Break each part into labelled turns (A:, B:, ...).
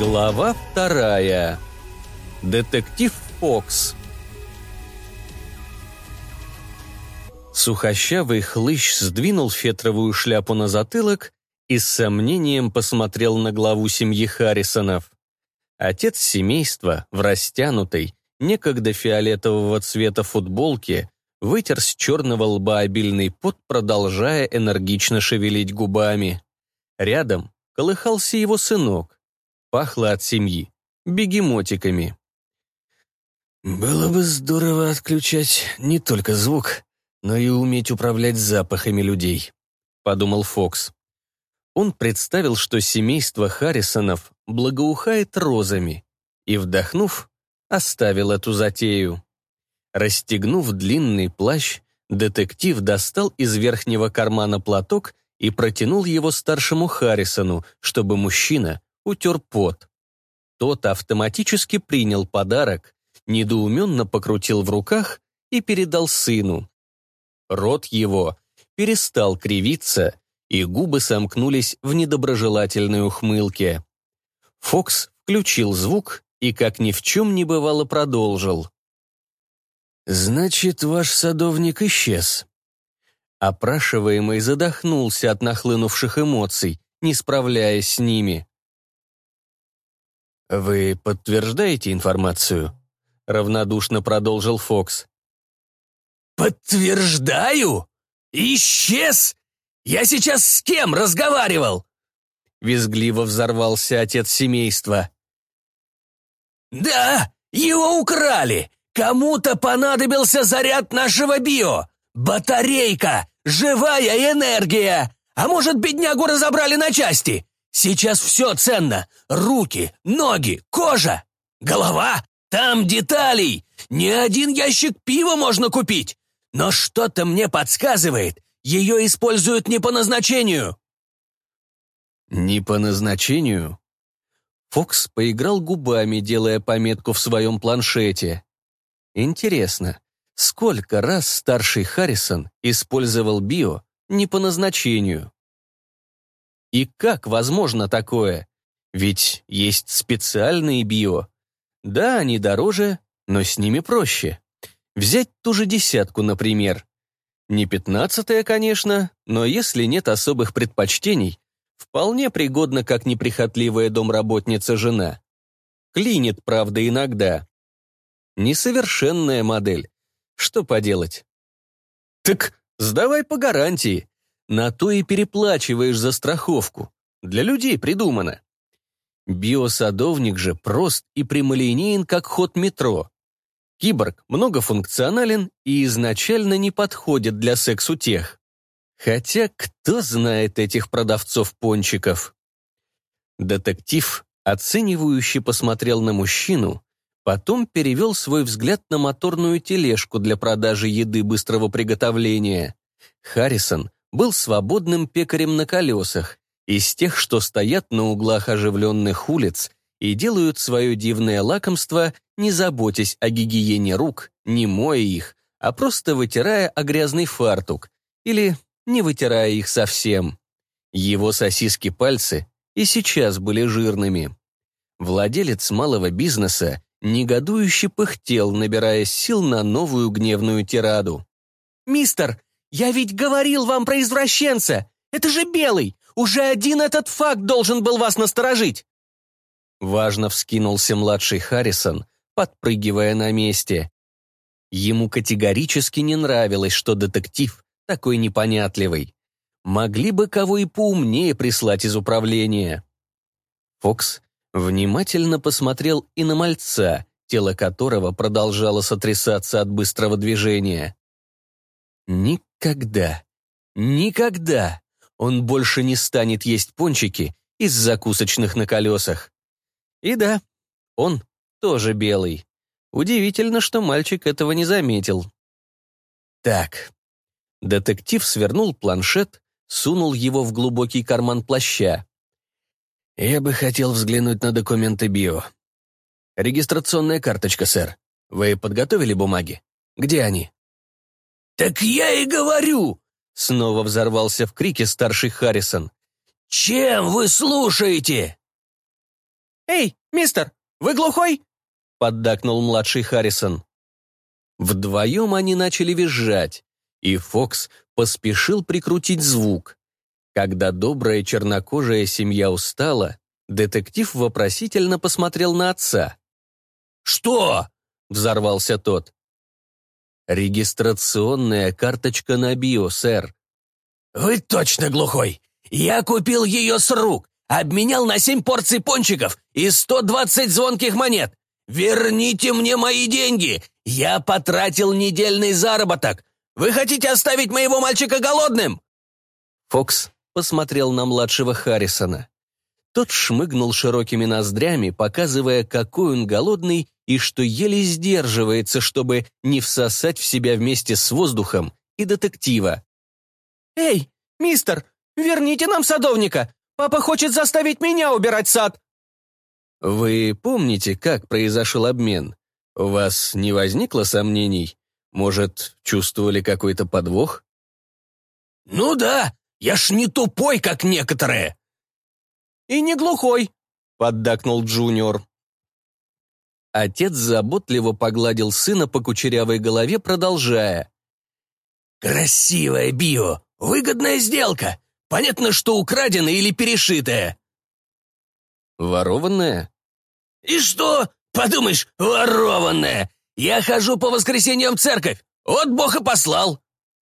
A: Глава 2. Детектив Фокс. Сухощавый хлыщ сдвинул фетровую шляпу на затылок и с сомнением посмотрел на главу семьи Харрисонов. Отец семейства в растянутой, некогда фиолетового цвета футболке вытер с черного лба обильный пот, продолжая энергично шевелить губами. Рядом колыхался его сынок. Пахло от семьи бегемотиками. «Было бы здорово отключать не только звук, но и уметь управлять запахами людей», — подумал Фокс. Он представил, что семейство Харрисонов благоухает розами, и, вдохнув, оставил эту затею. Расстегнув длинный плащ, детектив достал из верхнего кармана платок и протянул его старшему Харрисону, чтобы мужчина утер пот. Тот автоматически принял подарок, недоуменно покрутил в руках и передал сыну. Рот его перестал кривиться, и губы сомкнулись в недоброжелательной ухмылке. Фокс включил звук и, как ни в чем не бывало, продолжил. «Значит, ваш садовник исчез». Опрашиваемый задохнулся от нахлынувших эмоций, не справляясь с ними. «Вы подтверждаете информацию?» — равнодушно продолжил Фокс.
B: «Подтверждаю? Исчез? Я сейчас с кем разговаривал?»
A: Визгливо взорвался отец семейства.
B: «Да, его украли. Кому-то понадобился заряд нашего био. Батарейка, живая энергия. А может, беднягу разобрали на части? Сейчас все ценно. Руки, ноги, кожа, голова. Там деталей. Не один ящик пива можно купить. Но что-то мне подсказывает, ее используют не по назначению».
A: «Не по назначению?» Фокс поиграл губами, делая пометку в своем планшете. Интересно, сколько раз старший Харрисон использовал био не по назначению? И как возможно такое? Ведь есть специальные био. Да, они дороже, но с ними проще. Взять ту же десятку, например. Не 15-я, конечно, но если нет особых предпочтений, вполне пригодна как неприхотливая домработница жена. Клинит, правда, иногда. Несовершенная модель. Что поделать? Так сдавай по гарантии. На то и переплачиваешь за страховку. Для людей придумано. Биосадовник же прост и прямолинеен, как ход метро. Киборг многофункционален и изначально не подходит для секс-утех. Хотя кто знает этих продавцов пончиков? Детектив оценивающе посмотрел на мужчину, потом перевел свой взгляд на моторную тележку для продажи еды быстрого приготовления. Харрисон был свободным пекарем на колесах, из тех, что стоят на углах оживленных улиц и делают свое дивное лакомство, не заботясь о гигиене рук, не моя их, а просто вытирая о грязный фартук или не вытирая их совсем. Его сосиски-пальцы и сейчас были жирными. Владелец малого бизнеса негодующе пыхтел, набирая сил на новую гневную тираду.
B: «Мистер, я ведь говорил вам про извращенца! Это же Белый! Уже один этот факт должен был вас насторожить!»
A: Важно вскинулся младший Харрисон, подпрыгивая на месте. Ему категорически не нравилось, что детектив такой непонятливый. Могли бы кого и поумнее прислать из управления. Фокс внимательно посмотрел и на мальца, тело которого продолжало сотрясаться от быстрого движения. Никогда, никогда он больше не станет есть пончики из закусочных на колесах. И да, он тоже белый. Удивительно, что мальчик этого не заметил. Так. Детектив свернул планшет, сунул его в глубокий карман плаща. «Я бы хотел взглянуть на документы био. Регистрационная карточка, сэр. Вы подготовили бумаги? Где они?»
B: «Так я и говорю!»
A: Снова взорвался в крике старший Харрисон.
B: «Чем вы слушаете?» «Эй, мистер, вы глухой?»
A: — поддакнул младший Харрисон. Вдвоем они начали визжать, и Фокс поспешил прикрутить звук. Когда добрая чернокожая семья устала, детектив вопросительно посмотрел на отца.
B: «Что?» —
A: взорвался тот. «Регистрационная карточка на био, сэр».
B: «Вы точно глухой! Я купил ее с рук, обменял на 7 порций пончиков и 120 звонких монет. Верните мне мои деньги! Я потратил недельный заработок! Вы хотите оставить моего мальчика голодным?»
A: Фокс посмотрел на младшего Харрисона. Тот шмыгнул широкими ноздрями, показывая, какой он голодный и что еле сдерживается, чтобы не всосать в себя вместе с воздухом и детектива.
B: «Эй, мистер, верните нам садовника! Папа хочет заставить меня убирать сад!»
A: «Вы помните, как произошел обмен? У вас не возникло сомнений? Может, чувствовали какой-то подвох?»
B: «Ну да, я ж не тупой, как некоторые!» «И не глухой!» — поддакнул Джуниор.
A: Отец заботливо погладил сына по кучерявой голове, продолжая.
B: «Красивое био! Выгодная сделка! Понятно, что украденное или перешитое!»
A: «Ворованное?»
B: «И что? Подумаешь, ворованное! Я хожу по воскресеньям в церковь! Вот Бог и послал!»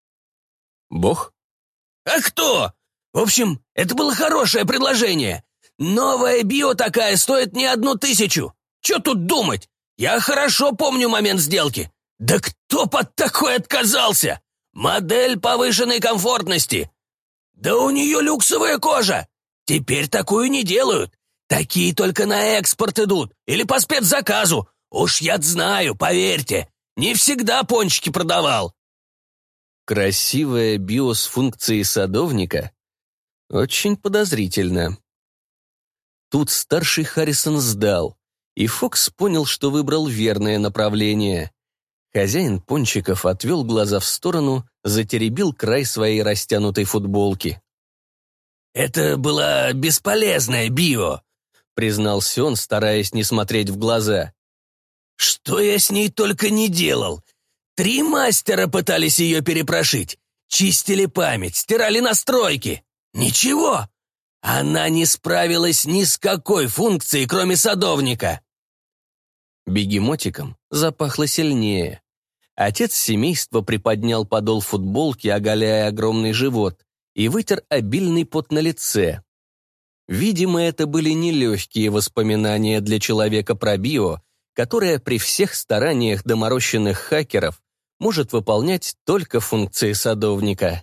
A: «Бог?»
B: «А кто? В общем, это было хорошее предложение. Новая био такая стоит не 1000. Че тут думать? Я хорошо помню момент сделки. Да кто под такой отказался? Модель повышенной комфортности. Да у нее люксовая кожа. Теперь такую не делают. Такие только на экспорт идут или по спецзаказу. Уж я знаю, поверьте. Не всегда пончики продавал».
A: «Красивая био с функцией садовника? Очень подозрительно». Тут старший Харрисон сдал, и Фокс понял, что выбрал верное направление. Хозяин пончиков отвел глаза в сторону, затеребил край своей растянутой футболки.
B: «Это была бесполезная био», —
A: признался он, стараясь не смотреть в глаза.
B: «Что я с ней только не делал. 3 мастера пытались ее перепрошить. Чистили память, стирали настройки. Ничего. Она не справилась ни с какой функцией, кроме садовника».
A: Бегемотиком запахло сильнее. Отец семейства приподнял подол футболки, оголяя огромный живот, и вытер обильный пот на лице. Видимо, это были нелегкие воспоминания для человека про био, которое при всех стараниях доморощенных хакеров может выполнять только функции садовника.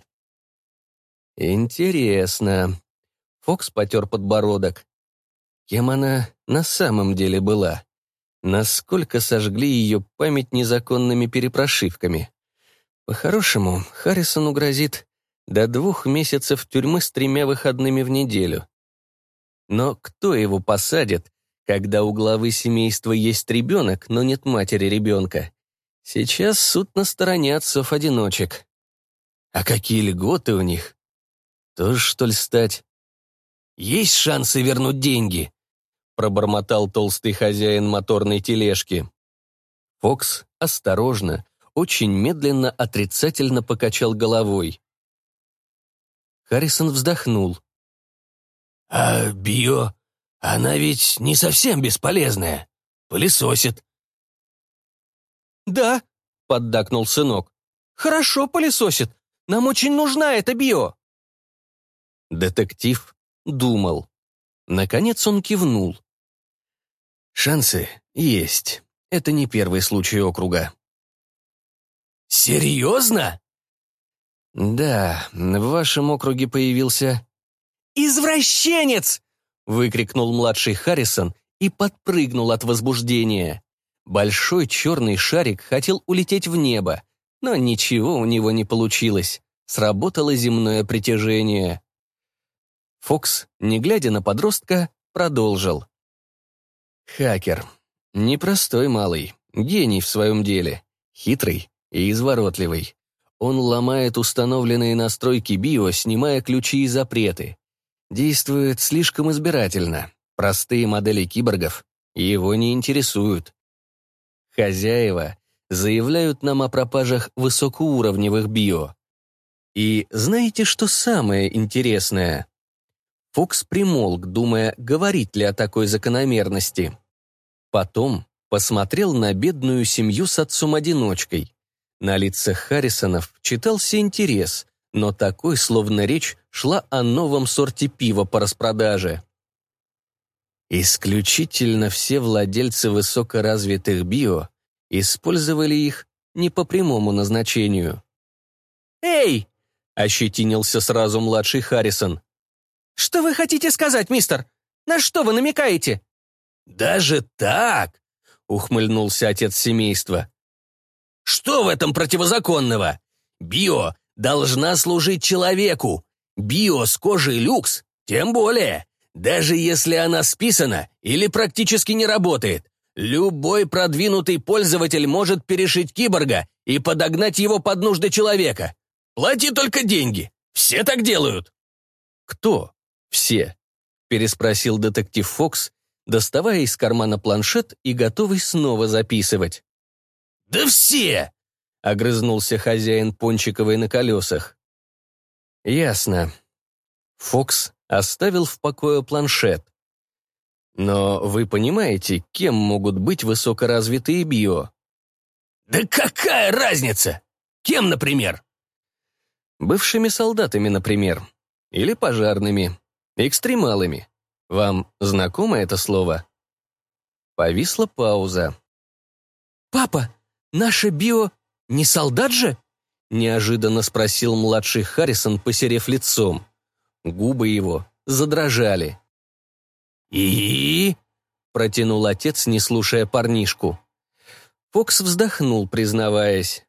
A: Интересно. Фокс потер подбородок. Кем она на самом деле была? Насколько сожгли ее память незаконными перепрошивками? По-хорошему, Харрисону грозит до 2 месяцев тюрьмы с 3 выходными в неделю. Но кто его посадит, когда у главы семейства есть ребенок, но нет матери ребенка? Сейчас суд на стороне отцов-одиночек. А какие льготы у них? Тоже, что ли, стать?
B: «Есть шансы вернуть деньги»,
A: — пробормотал толстый хозяин моторной тележки. Фокс осторожно, очень медленно отрицательно покачал головой. Харрисон вздохнул.
B: «А био? Она ведь не совсем бесполезная. Пылесосит».
A: «Да», — поддакнул сынок. «Хорошо пылесосит. Нам очень нужна эта био». Детектив думал. Наконец он кивнул. «Шансы есть. Это не первый случай округа».
B: «Серьезно?»
A: «Да, в вашем округе появился...»
B: «Извращенец!»
A: — выкрикнул младший Харрисон и подпрыгнул от возбуждения. Большой черный шарик хотел улететь в небо, но ничего у него не получилось. Сработало земное притяжение. Фокс, не глядя на подростка, продолжил. «Хакер. Непростой малый, гений в своем деле, хитрый и изворотливый. Он ломает установленные настройки био, снимая ключи и запреты. Действует слишком избирательно. Простые модели киборгов его не интересуют. Хозяева заявляют нам о пропажах высокоуровневых био. И знаете, что самое интересное? Фокс примолк, думая, говорить ли о такой закономерности. Потом посмотрел на бедную семью с отцом-одиночкой. На лицах Харрисонов читался интерес, но такой, словно речь шла о новом сорте пива по распродаже. Исключительно все владельцы высокоразвитых био использовали их не по прямому назначению.
C: «Эй!»
A: — ощетинился сразу младший Харрисон.
C: «Что вы хотите сказать, мистер? На что вы намекаете?»
B: «Даже так?»
A: — ухмыльнулся отец семейства.
B: «Что в этом противозаконного? Био должна служить человеку. Био с кожей люкс, тем более. Даже если она списана или практически не работает, любой продвинутый пользователь может перешить киборга и подогнать его под нужды человека. Плати только деньги. Все так делают».
A: «Кто? Все?» — переспросил детектив Фокс, доставая из кармана планшет и готовый снова записывать.
B: «Да все!»
A: — огрызнулся хозяин пончиковой на колесах. «Ясно». Фокс оставил в покое планшет. «Но вы понимаете, кем могут быть высокоразвитые био?»
B: «Да какая разница? Кем, например?»
A: «Бывшими солдатами, например. Или пожарными. Экстремалами. Вам знакомо это слово?» Повисла пауза.
C: «Папа, наше био не солдат же?»
A: — неожиданно спросил младший Харрисон, посерев лицом. Губы его задрожали.
B: «И?»
A: — протянул отец, не слушая парнишку. Фокс вздохнул, признаваясь.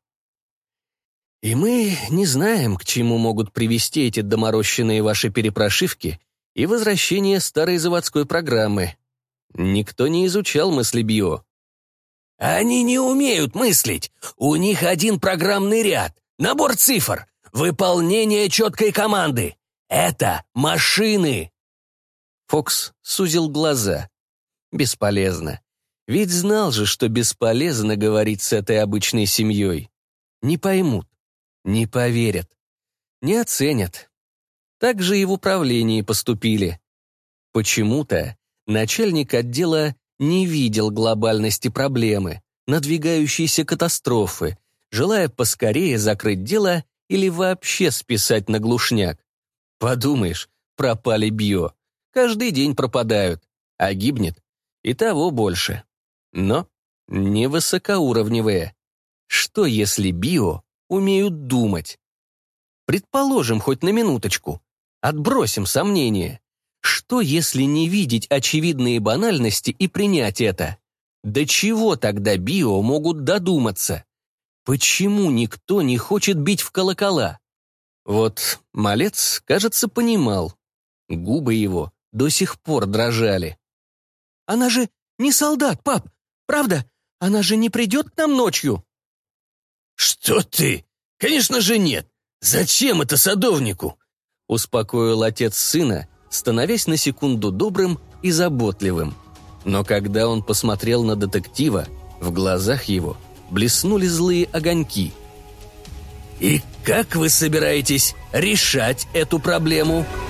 A: «И мы не знаем, к чему могут привести эти доморощенные ваши перепрошивки и возвращение старой заводской программы. Никто не изучал мысли био».
B: «Они не умеют мыслить. У них один программный ряд, набор цифр, выполнение четкой команды. Это машины!»
A: Фокс сузил глаза. Бесполезно. Ведь знал же, что бесполезно говорить с этой обычной семьей. Не поймут, не поверят, не оценят. Так же и в управлении поступили. Почему-то начальник отдела не видел глобальности проблемы, надвигающейся катастрофы, желая поскорее закрыть дело или вообще списать на глушняк. Подумаешь, пропали био. Каждый день пропадают, а гибнет и того больше. Но не высокоуровневые. Что если био умеют думать? Предположим, хоть на минуточку. Отбросим сомнения. Что если не видеть очевидные банальности и принять это? До чего тогда био могут додуматься? Почему никто не хочет бить в колокола? Вот малец, кажется, понимал. Губы его до сих пор дрожали.
C: «Она же не солдат, пап, правда? Она же не придет к нам ночью?»
B: «Что ты? Конечно же нет. Зачем это садовнику?»
A: Успокоил отец сына, становясь на секунду добрым и заботливым. Но когда он посмотрел на детектива, в глазах его блеснули злые огоньки.
B: «И как вы собираетесь решать эту проблему?»